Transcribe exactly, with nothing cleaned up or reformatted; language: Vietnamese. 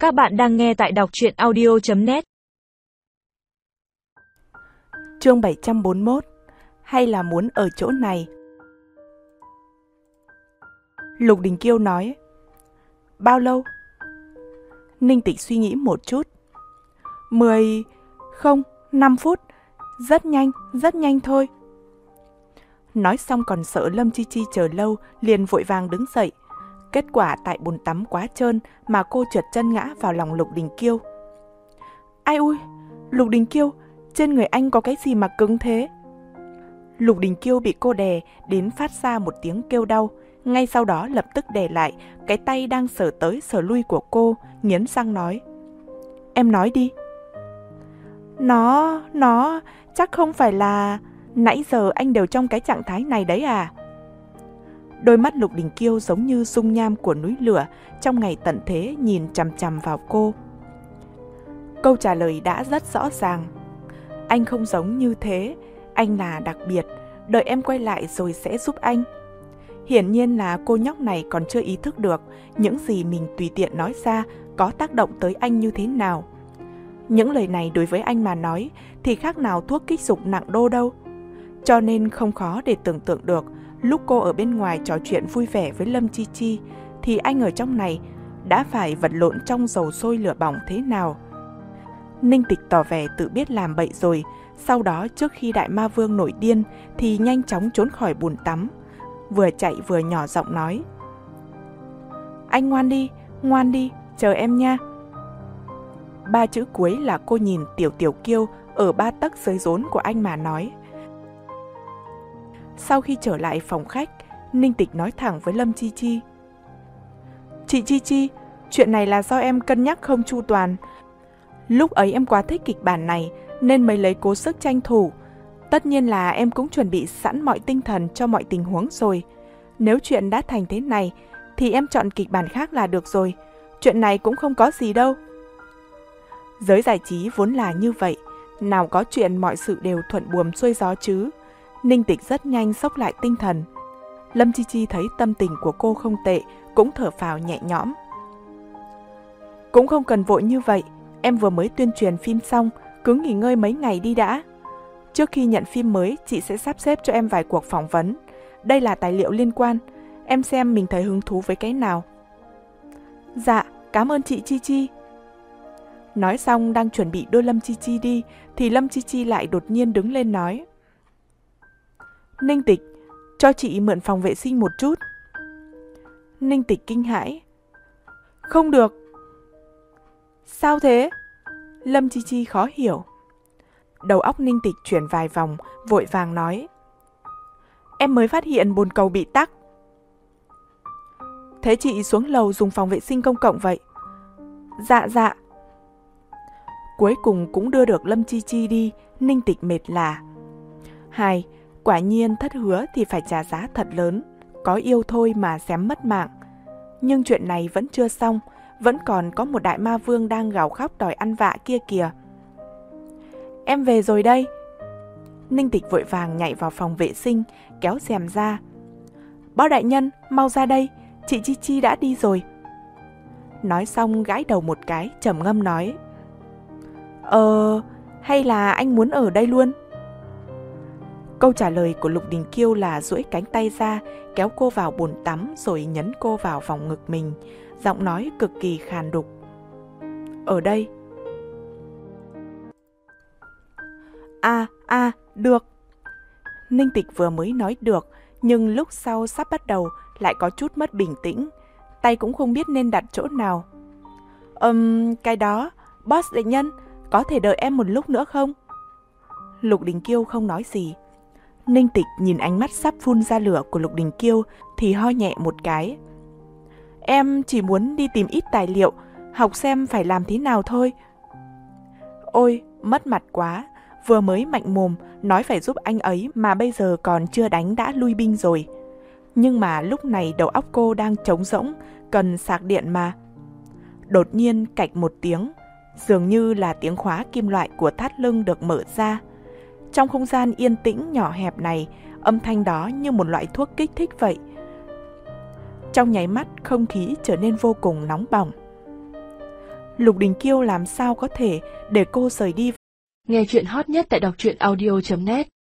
Các bạn đang nghe tại đọc truyện audio chấm net. Chương bảy trăm bốn mươi mốt. Hay là muốn ở chỗ này? Lục Đình Kiêu nói. Bao lâu? Ninh Tịch suy nghĩ một chút. Mười... Không, năm phút. Rất nhanh, rất nhanh thôi. Nói xong còn sợ Lâm Chi Chi chờ lâu, liền vội vàng đứng dậy. Kết quả tại bồn tắm quá trơn mà cô trượt chân ngã vào lòng Lục Đình Kiêu. Ai ui, Lục Đình Kiêu, trên người anh có cái gì mà cứng thế? Lục Đình Kiêu bị cô đè đến phát ra một tiếng kêu đau, ngay sau đó lập tức đè lại cái tay đang sờ tới sờ lui của cô, nghiến răng nói. Em nói đi. Nó, nó, chắc không phải là... Nãy giờ anh đều trong cái trạng thái này đấy à? Đôi mắt Lục Đình Kiêu giống như dung nham của núi lửa trong ngày tận thế nhìn chằm chằm vào cô. Câu trả lời đã rất rõ ràng. Anh không giống như thế, anh là đặc biệt, đợi em quay lại rồi sẽ giúp anh. Hiển nhiên là cô nhóc này còn chưa ý thức được những gì mình tùy tiện nói ra có tác động tới anh như thế nào. Những lời này đối với anh mà nói thì khác nào thuốc kích dục nặng đô đâu. Cho nên không khó để tưởng tượng được lúc cô ở bên ngoài trò chuyện vui vẻ với Lâm Chi Chi thì anh ở trong này đã phải vật lộn trong dầu sôi lửa bỏng thế nào. Ninh Tịch tỏ vẻ tự biết làm bậy rồi, sau đó trước khi Đại Ma Vương nổi điên thì nhanh chóng trốn khỏi bồn tắm, vừa chạy vừa nhỏ giọng nói. Anh ngoan đi, ngoan đi, chờ em nha. Ba chữ cuối là cô nhìn Tiểu Tiểu Kiêu ở ba tấc dưới rốn của anh mà nói. Sau khi trở lại phòng khách, Ninh Tịch nói thẳng với Lâm Chi Chi. Chị Chi Chi, chuyện này là do em cân nhắc không chu toàn. Lúc ấy em quá thích kịch bản này nên mới lấy cố sức tranh thủ. Tất nhiên là em cũng chuẩn bị sẵn mọi tinh thần cho mọi tình huống rồi. Nếu chuyện đã thành thế này thì em chọn kịch bản khác là được rồi. Chuyện này cũng không có gì đâu. Giới giải trí vốn là như vậy, nào có chuyện mọi sự đều thuận buồm xuôi gió chứ. Ninh Tịch rất nhanh xốc lại tinh thần. Lâm Chi Chi thấy tâm tình của cô không tệ, cũng thở phào nhẹ nhõm. Cũng không cần vội như vậy, em vừa mới tuyên truyền phim xong, cứ nghỉ ngơi mấy ngày đi đã. Trước khi nhận phim mới, chị sẽ sắp xếp cho em vài cuộc phỏng vấn. Đây là tài liệu liên quan, em xem mình thấy hứng thú với cái nào. Dạ, cảm ơn chị Chi Chi. Nói xong đang chuẩn bị đưa Lâm Chi Chi đi, thì Lâm Chi Chi lại đột nhiên đứng lên nói. Ninh Tịch, cho chị mượn phòng vệ sinh một chút. Ninh Tịch kinh hãi. Không được. Sao thế? Lâm Chi Chi khó hiểu. Đầu óc Ninh Tịch chuyển vài vòng, vội vàng nói. Em mới phát hiện bồn cầu bị tắc. Thế chị xuống lầu dùng phòng vệ sinh công cộng vậy? Dạ dạ. Cuối cùng cũng đưa được Lâm Chi Chi đi, Ninh Tịch mệt lả. Hai, quả nhiên thất hứa thì phải trả giá thật lớn, có yêu thôi mà xém mất mạng. Nhưng chuyện này vẫn chưa xong, vẫn còn có một Đại Ma Vương đang gào khóc đòi ăn vạ kia kìa. Em về rồi đây. Ninh Tịch vội vàng nhảy vào phòng vệ sinh, kéo rèm ra. Bác đại nhân, mau ra đây, chị Chi Chi đã đi rồi. Nói xong gãi đầu một cái, trầm ngâm nói. Ờ, hay là anh muốn ở đây luôn? Câu trả lời của Lục Đình Kiêu là duỗi cánh tay ra, kéo cô vào bồn tắm rồi nhấn cô vào vòng ngực mình, giọng nói cực kỳ khàn đục. Ở đây. À, à, được. Ninh Tịch vừa mới nói được, nhưng lúc sau sắp bắt đầu lại có chút mất bình tĩnh, tay cũng không biết nên đặt chỗ nào. Ừm, um, cái đó, boss đại nhân, có thể đợi em một lúc nữa không? Lục Đình Kiêu không nói gì. Ninh Tịch nhìn ánh mắt sắp phun ra lửa của Lục Đình Kiêu thì ho nhẹ một cái. Em chỉ muốn đi tìm ít tài liệu, học xem phải làm thế nào thôi. Ôi, mất mặt quá, vừa mới mạnh mồm nói phải giúp anh ấy mà bây giờ còn chưa đánh đã lui binh rồi. Nhưng mà lúc này đầu óc cô đang trống rỗng, cần sạc điện mà. Đột nhiên cạch một tiếng, dường như là tiếng khóa kim loại của thắt lưng được mở ra. Trong không gian yên tĩnh nhỏ hẹp này, âm thanh đó như một loại thuốc kích thích vậy. Trong nháy mắt, không khí trở nên vô cùng nóng bỏng. Lục Đình Kiêu làm sao có thể để cô rời đi. Nghe chuyện hot nhất tại đọc truyện audio chấm net.